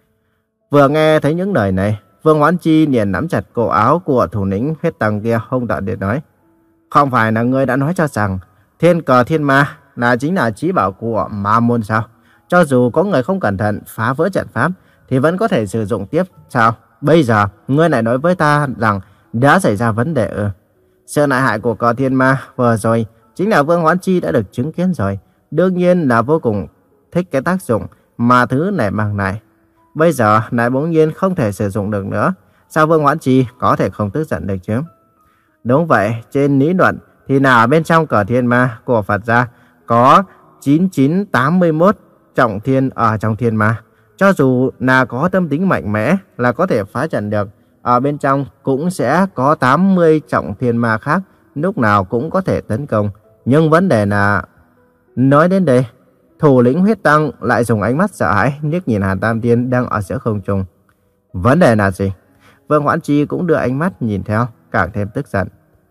Vừa nghe thấy những lời này, Vương Hoãn Chi liền nắm chặt cổ áo của thủ lĩnh hết tăng kia, hung tợn để nói, không phải là ngươi đã nói cho rằng Thiên Cờ Thiên Ma là chính là chí bảo của Ma Môn sao? Cho dù có người không cẩn thận phá vỡ trận pháp thì vẫn có thể sử dụng tiếp sao? Bây giờ ngươi lại nói với ta rằng đã xảy ra vấn đề ư? Sự lợi hại của Cờ Thiên Ma vừa rồi chính là Vương Hoãn Chi đã được chứng kiến rồi, đương nhiên là vô cùng thích cái tác dụng mà thứ này mang lại. Bây giờ lại bỗng nhiên không thể sử dụng được nữa, sao Vương Hoãn Chi có thể không tức giận được chứ? Đúng vậy, trên lý luận thì là ở bên trong Cờ Thiên Ma của Phật gia có chín chín tám mươi mốt trọng thiên ở trong thiên ma. Cho dù là có tâm tính mạnh mẽ là có thể phá trận được, ở bên trong cũng sẽ có tám mươi trọng thiên ma khác, lúc nào cũng có thể tấn công. Nhưng vấn đề là... Nói đến đây, thủ lĩnh huyết tăng lại dùng ánh mắt sợ hãi liếc nhìn Hàn Tam Thiên đang ở giữa không trung. Vấn đề là gì? Vương Hoãn Chi cũng đưa ánh mắt nhìn theo, càng thêm tức giận.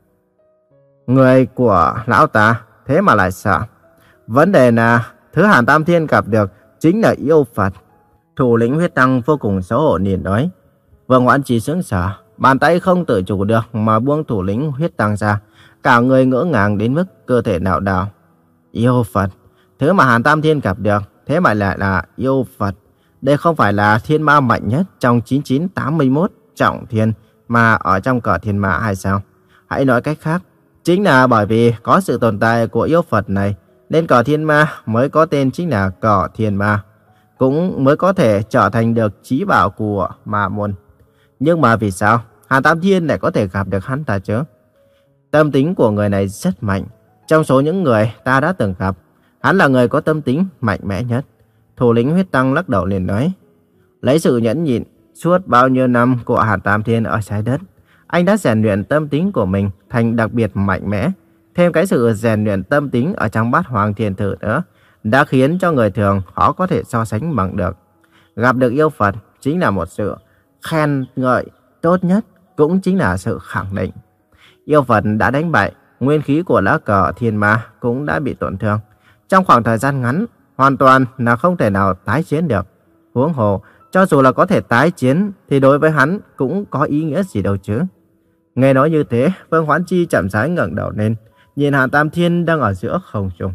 Người của lão ta thế mà lại sợ. Vấn đề là thứ Hàn Tam Thiên gặp được chính là yêu Phật. Thủ lĩnh huyết tăng vô cùng xấu hổ liền nói. Vương Hoãn Chi sững sờ, bàn tay không tự chủ được mà buông thủ lĩnh huyết tăng ra, cả người ngỡ ngàng đến mức cơ thể lảo đảo. Yêu Phật, thứ mà Hàn Tam Thiên gặp được thế mà lại là yêu Phật. Đây không phải là thiên ma mạnh nhất trong chín chín tám mươi mốt trọng thiên mà ở trong Cờ Thiên Ma hay sao? Hãy nói cách khác, chính là bởi vì có sự tồn tại của yêu Phật này nên Cờ Thiên Ma mới có tên chính là Cờ Thiên Ma. cũng mới có thể trở thành được chí bảo của Ma môn. Nhưng mà vì sao Hàn Tam Thiên lại có thể gặp được hắn ta chứ? Tâm tính của người này rất mạnh. Trong số những người ta đã từng gặp, hắn là người có tâm tính mạnh mẽ nhất. Thủ lĩnh huyết tăng lắc đầu liền nói, lấy sự nhẫn nhịn suốt bao nhiêu năm của Hàn Tam Thiên ở trái đất, anh đã rèn luyện tâm tính của mình thành đặc biệt mạnh mẽ. Thêm cái sự rèn luyện tâm tính ở trong bát hoàng thiên thử nữa, đã khiến cho người thường khó có thể so sánh bằng được. Gặp được yêu Phật chính là một sự khen ngợi tốt nhất, cũng chính là sự khẳng định. Yêu Phật đã đánh bại, nguyên khí của lá cờ thiên ma cũng đã bị tổn thương. Trong khoảng thời gian ngắn, hoàn toàn là không thể nào tái chiến được. Huống hồ, cho dù là có thể tái chiến, thì đối với hắn cũng có ý nghĩa gì đâu chứ. Nghe nói như thế, Vương Hoán Chi chậm rãi ngẩng đầu lên, nhìn Hàn Tam Thiên đang ở giữa không trung.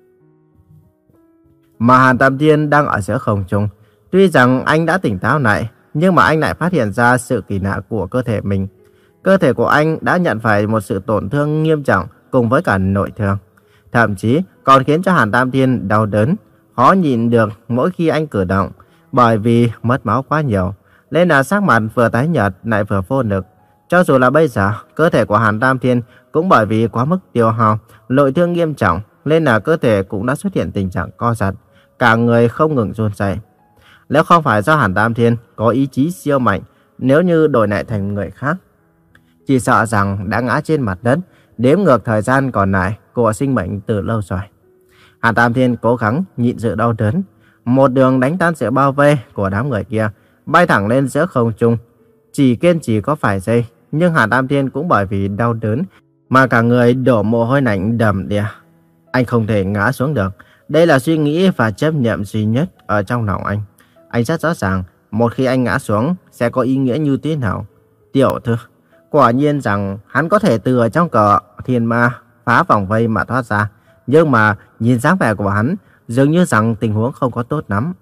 Mà Hàn Tam Thiên đang ở giữa không trung, tuy rằng anh đã tỉnh táo lại, nhưng mà anh lại phát hiện ra sự kỳ lạ của cơ thể mình. Cơ thể của anh đã nhận phải một sự tổn thương nghiêm trọng cùng với cả nội thương. Thậm chí còn khiến cho Hàn Tam Thiên đau đớn, khó nhịn được mỗi khi anh cử động. Bởi vì mất máu quá nhiều, nên là sắc mặt vừa tái nhợt lại vừa vô lực. Cho dù là bây giờ, cơ thể của Hàn Tam Thiên cũng bởi vì quá mức tiêu hao, nội thương nghiêm trọng, nên là cơ thể cũng đã xuất hiện tình trạng co giật, cả người không ngừng run rẩy. Nếu không phải do Hàn Tam Thiên có ý chí siêu mạnh, nếu như đổi lại thành người khác, chỉ sợ rằng đã ngã trên mặt đất, đếm ngược thời gian còn lại của sinh mệnh từ lâu rồi. Hàn Tam Thiên cố gắng nhịn sự đau đớn, một đường đánh tan sự bao vây của đám người kia, bay thẳng lên giữa không trung. Chỉ kiên trì có vài giây, nhưng Hàn Tam Thiên cũng bởi vì đau đớn mà cả người đổ mồ hôi lạnh đầm đìa. Anh không thể ngã xuống được. Đây là suy nghĩ và chấp niệm duy nhất ở trong lòng anh. Anh rất rõ ràng, một khi anh ngã xuống sẽ có ý nghĩa như thế nào. Tiểu thư, quả nhiên rằng hắn có thể từ ở trong cờ thiên ma phá vòng vây mà thoát ra. Nhưng mà nhìn dáng vẻ của hắn, dường như rằng tình huống không có tốt lắm.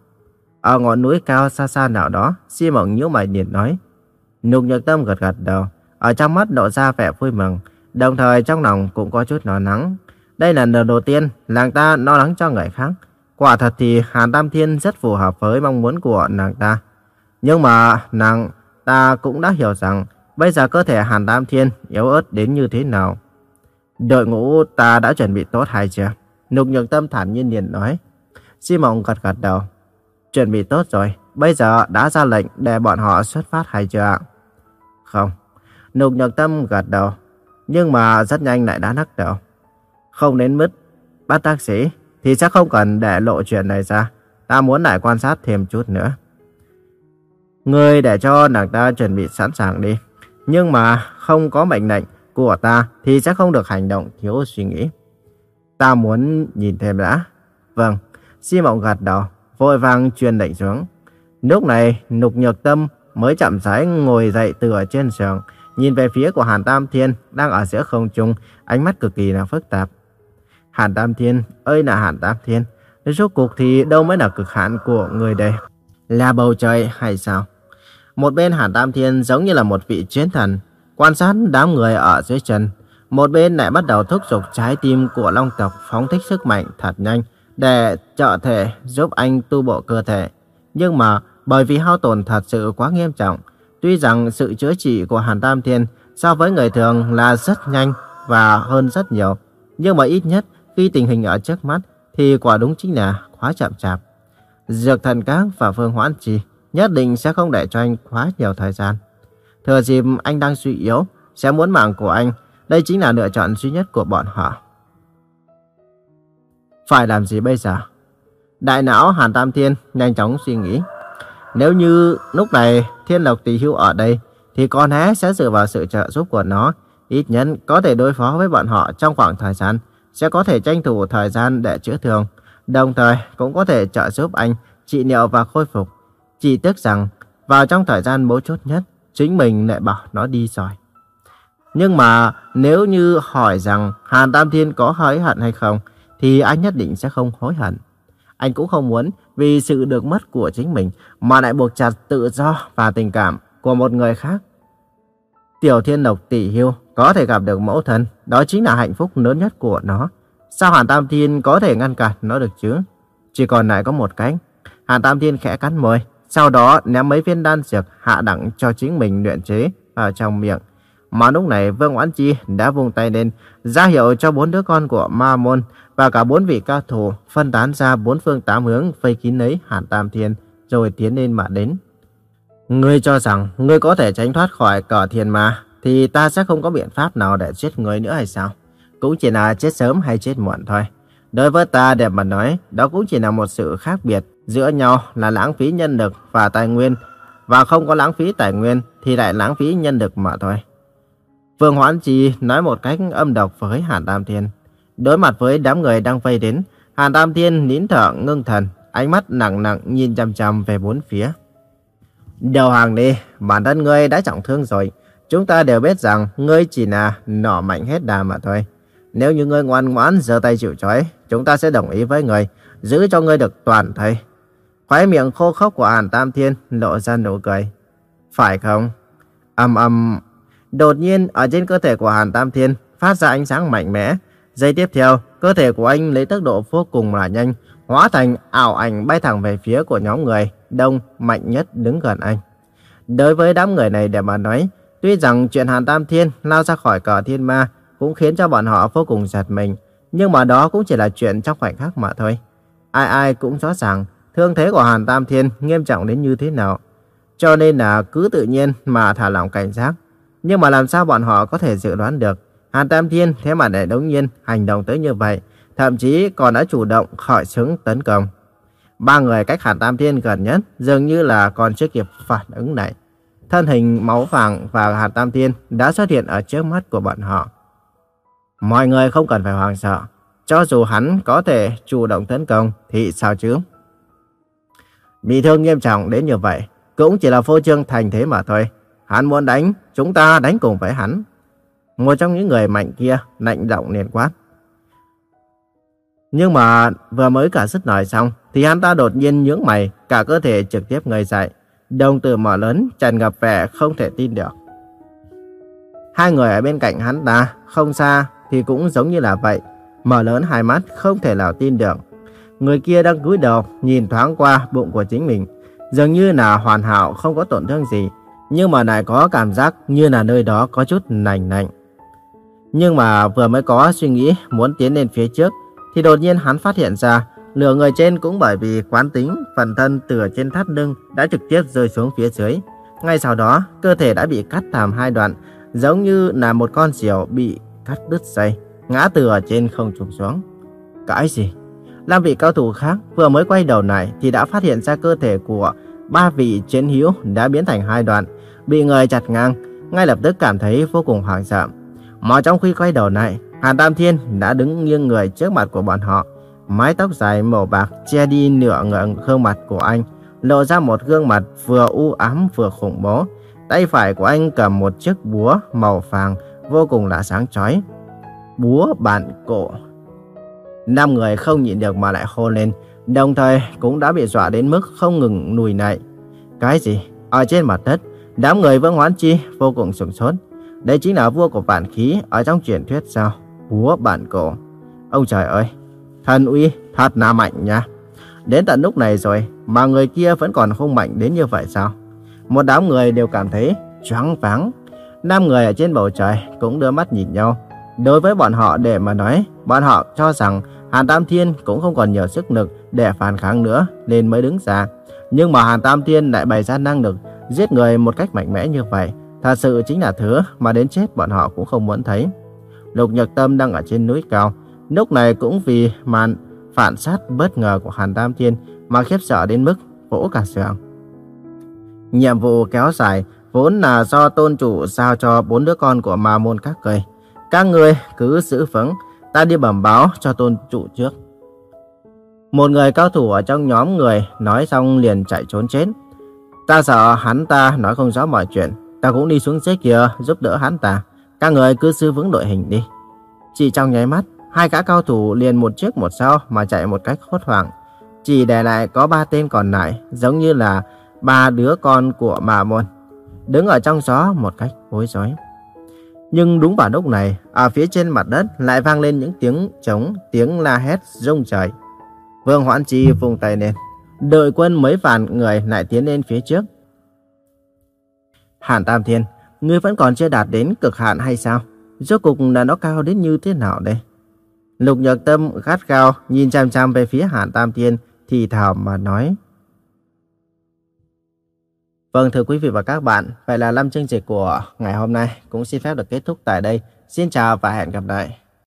Ở ngọn núi cao xa xa nào đó, Si Mộng nhíu mày liền nói. Nhục Nhược Tâm gật gật đầu, ở trong mắt lộ ra vẻ vui mừng, đồng thời trong lòng cũng có chút lo lắng. Đây là lần đầu tiên nàng ta lo lắng cho người khác. Quả thật thì Hàn Tam Thiên rất phù hợp với mong muốn của nàng ta. Nhưng mà nàng ta cũng đã hiểu rằng bây giờ cơ thể Hàn Tam Thiên yếu ớt đến như thế nào. Đội ngũ ta đã chuẩn bị tốt hay chưa? Nhục Nhược Tâm thản nhiên liền nói. Si Mộng gật gật đầu. Chuẩn bị tốt rồi, bây giờ đã ra lệnh để bọn họ xuất phát hay chưa ạ? Không. Nhục Nhược Tâm gật đầu, nhưng mà rất nhanh lại đã lắc đầu. Không đến mức bắt tác sĩ thì sẽ không cần để lộ chuyện này ra. Ta muốn lại quan sát thêm chút nữa. Ngươi để cho nàng ta chuẩn bị sẵn sàng đi. Nhưng mà không có mệnh lệnh của ta thì sẽ không được hành động thiếu suy nghĩ. Ta muốn nhìn thêm đã. Vâng. Si Mộng gật đầu, vội vàng truyền lệnh xuống. Lúc này Nhục Nhược Tâm mới chậm rãi ngồi dậy từ ở trên giường, nhìn về phía của Hàn Tam Thiên đang ở giữa không trung, ánh mắt cực kỳ là phức tạp. Hàn Tam Thiên ơi là Hàn Tam Thiên, rốt cuộc thì đâu mới là cực hạn của người đây? Là bầu trời hay sao? Một bên Hàn Tam Thiên giống như là một vị chiến thần, quan sát đám người ở dưới chân. Một bên lại bắt đầu thúc giục trái tim của Long tộc phóng thích sức mạnh thật nhanh để trợ thể giúp anh tu bổ cơ thể. Nhưng mà bởi vì hao tổn thật sự quá nghiêm trọng, tuy rằng sự chữa trị của Hàn Tam Thiên so với người thường là rất nhanh và hơn rất nhiều, nhưng mà ít nhất khi tình hình ở trước mắt thì quả đúng chính là quá chậm chạp. Dược Thần Các và Vương Hoán Chi nhất định sẽ không để cho anh quá nhiều thời gian. Thừa dịp anh đang suy yếu, sẽ muốn mạng của anh, đây chính là lựa chọn duy nhất của bọn họ. Phải làm gì bây giờ? Đại não Hàn Tam Thiên nhanh chóng suy nghĩ. Nếu như lúc này Thiên Lộc Tỳ Hưu ở đây, thì có lẽ sẽ dựa vào sự trợ giúp của nó, ít nhất có thể đối phó với bọn họ trong khoảng thời gian, sẽ có thể tranh thủ thời gian để chữa thương, đồng thời cũng có thể trợ giúp anh trị liệu và khôi phục. Chỉ tiếc rằng vào trong thời gian mấu chốt nhất, chính mình lại bảo nó đi rồi. Nhưng mà nếu như hỏi rằng Hàn Tam Thiên có hối hận hay không, thì anh nhất định sẽ không hối hận. Anh cũng không muốn vì sự được mất của chính mình mà lại buộc chặt tự do và tình cảm của một người khác. Tiểu Thiên Lộc Tỷ Hưu có thể gặp được mẫu thân, đó chính là hạnh phúc lớn nhất của nó. Sao Hàn Tam Thiên có thể ngăn cản nó được chứ? Chỉ còn lại có một cách. Hàn Tam Thiên khẽ cắn môi, sau đó ném mấy viên đan dược hạ đẳng cho chính mình luyện chế vào trong miệng. Mà lúc này Vương Oán Chi đã vung tay lên, ra hiệu cho bốn đứa con của Ma Môn và cả bốn vị cao thủ phân tán ra bốn phương tám hướng vây kín lấy Hàn Tam Thiên rồi tiến lên mà đến. Ngươi cho rằng ngươi có thể tránh thoát khỏi cờ thiên ma thì ta sẽ không có biện pháp nào để giết ngươi nữa hay sao? Cũng chỉ là chết sớm hay chết muộn thôi. Đối với ta đẹp mà nói, đó cũng chỉ là một sự khác biệt giữa nhau là lãng phí nhân lực và tài nguyên, và không có lãng phí tài nguyên thì lại lãng phí nhân lực mà thôi. Vương Hoãn Chi nói một cách âm độc với Hàn Tam Thiên. Đối mặt với đám người đang vây đến, Hàn Tam Thiên nín thở ngưng thần, ánh mắt nặng nặng nhìn chằm chằm về bốn phía. Đầu hàng đi, bản thân ngươi đã trọng thương rồi. Chúng ta đều biết rằng ngươi chỉ là nỏ mạnh hết đà mà thôi. Nếu như ngươi ngoan ngoãn giơ tay chịu trói, chúng ta sẽ đồng ý với ngươi, giữ cho ngươi được toàn thây. Khóe miệng khô khốc của Hàn Tam Thiên lộ ra nụ cười. Phải không? Ầm ầm. Đột nhiên ở trên cơ thể của Hàn Tam Thiên phát ra ánh sáng mạnh mẽ. Giây tiếp theo, cơ thể của anh lấy tốc độ vô cùng là nhanh, hóa thành ảo ảnh bay thẳng về phía của nhóm người đông mạnh nhất đứng gần anh. Đối với đám người này để mà nói, tuy rằng chuyện Hàn Tam Thiên lao ra khỏi cờ thiên ma cũng khiến cho bọn họ vô cùng giật mình, nhưng mà đó cũng chỉ là chuyện trong khoảnh khắc mà thôi. Ai ai cũng rõ ràng thương thế của Hàn Tam Thiên nghiêm trọng đến như thế nào, cho nên là cứ tự nhiên mà thả lỏng cảnh giác. Nhưng mà làm sao bọn họ có thể dự đoán được Hàn Tam Thiên thế mà lại đống nhiên hành động tới như vậy, thậm chí còn đã chủ động khởi xướng tấn công. Ba người cách Hàn Tam Thiên gần nhất dường như là còn chưa kịp phản ứng này. Thân hình máu vàng và Hàn Tam Thiên đã xuất hiện ở trước mắt của bọn họ. Mọi người không cần phải hoảng sợ, cho dù hắn có thể chủ động tấn công thì sao chứ? Bị thương nghiêm trọng đến như vậy cũng chỉ là phô trương thành thế mà thôi. Hắn muốn đánh, chúng ta đánh cùng với hắn. Một trong những người mạnh kia lạnh giọng liền quát. Nhưng mà vừa mới cả dứt nói xong thì hắn ta đột nhiên nhướng mày, cả cơ thể trực tiếp ngây dậy, đồng tử mở lớn tràn ngập vẻ không thể tin được. Hai người ở bên cạnh hắn ta không xa thì cũng giống như là vậy, mở lớn hai mắt không thể nào tin được. Người kia đang cúi đầu nhìn thoáng qua bụng của chính mình, dường như là hoàn hảo không có tổn thương gì, nhưng mà lại có cảm giác như là nơi đó có chút nành nạnh. Nhưng mà vừa mới có suy nghĩ muốn tiến lên phía trước thì đột nhiên hắn phát hiện ra nửa người trên cũng bởi vì quán tính phần thân từ trên thắt lưng đã trực tiếp rơi xuống phía dưới. Ngay sau đó cơ thể đã bị cắt làm hai đoạn, giống như là một con diều bị cắt đứt dây, ngã từ ở trên không trùng xuống. Cái gì? Năm vị cao thủ khác vừa mới quay đầu lại thì đã phát hiện ra cơ thể của ba vị chiến hữu đã biến thành hai đoạn, bị người chặt ngang, ngay lập tức cảm thấy vô cùng hoảng sợ. Mà trong khi quay đầu lại, Hàn Tam Thiên đã đứng nghiêng người trước mặt của bọn họ, mái tóc dài màu bạc che đi nửa ngượng gương mặt của anh, lộ ra một gương mặt vừa u ám vừa khủng bố. Tay phải của anh cầm một chiếc búa màu vàng vô cùng là sáng chói. Búa bản cổ. Năm người không nhịn được mà lại hô lên, đồng thời cũng đã bị dọa đến mức không ngừng lùi lại. Cái gì? Ở trên mặt đất, đám người Vương Hoán Chi vô cùng sửng sốt. Đây chính là vua của vạn khí ở trong truyền thuyết sao? Búa bản cổ. Ông trời ơi, thần uy thật là mạnh nha. Đến tận lúc này rồi mà người kia vẫn còn không mạnh đến như vậy sao? Một đám người đều cảm thấy choáng váng. Năm người ở trên bầu trời cũng đưa mắt nhìn nhau. Đối với bọn họ để mà nói, bọn họ cho rằng Hàn Tam Thiên cũng không còn nhiều sức lực để phản kháng nữa nên mới đứng ra. Nhưng mà Hàn Tam Thiên lại bày ra năng lực giết người một cách mạnh mẽ như vậy, thật sự chính là thứ mà đến chết bọn họ cũng không muốn thấy. Lục Nhật Tâm đang ở trên núi cao, lúc này cũng vì màn phản sát bất ngờ của Hàn Tam Thiên mà khiếp sợ đến mức vỗ cả xương. Nhiệm vụ kéo dài vốn là do tôn chủ giao cho bốn đứa con của Ma Môn các người. Các người cứ giữ vững, ta đi bẩm báo cho tôn chủ trước. Một người cao thủ ở trong nhóm người nói xong liền chạy trốn chết. Ta sợ hắn ta nói không rõ mọi chuyện, ta cũng đi xuống dưới kia giúp đỡ hắn ta. Các người cứ giữ vững đội hình đi. Chỉ trong nháy mắt, hai gã cao thủ liền một trước một sau mà chạy một cách hốt hoảng. Chỉ để lại có ba tên còn lại, giống như là ba đứa con của Ma Môn, đứng ở trong gió một cách bối rối. Nhưng đúng vào lúc này, ở phía trên mặt đất lại vang lên những tiếng trống, tiếng la hét rung trời. Vương Hoãn Chi vung tay lên, đội quân mấy vạn người lại tiến lên phía trước. Hàn Tam Thiên, ngươi vẫn còn chưa đạt đến cực hạn hay sao? Rốt cục là nó cao đến như thế nào đây? Lục Nhược Tâm gắt gao nhìn chằm chằm về phía Hàn Tam Thiên, thì thào mà nói. Vâng, thưa quý vị và các bạn, vậy là năm chương trình của ngày hôm nay cũng xin phép được kết thúc tại đây. Xin chào và hẹn gặp lại.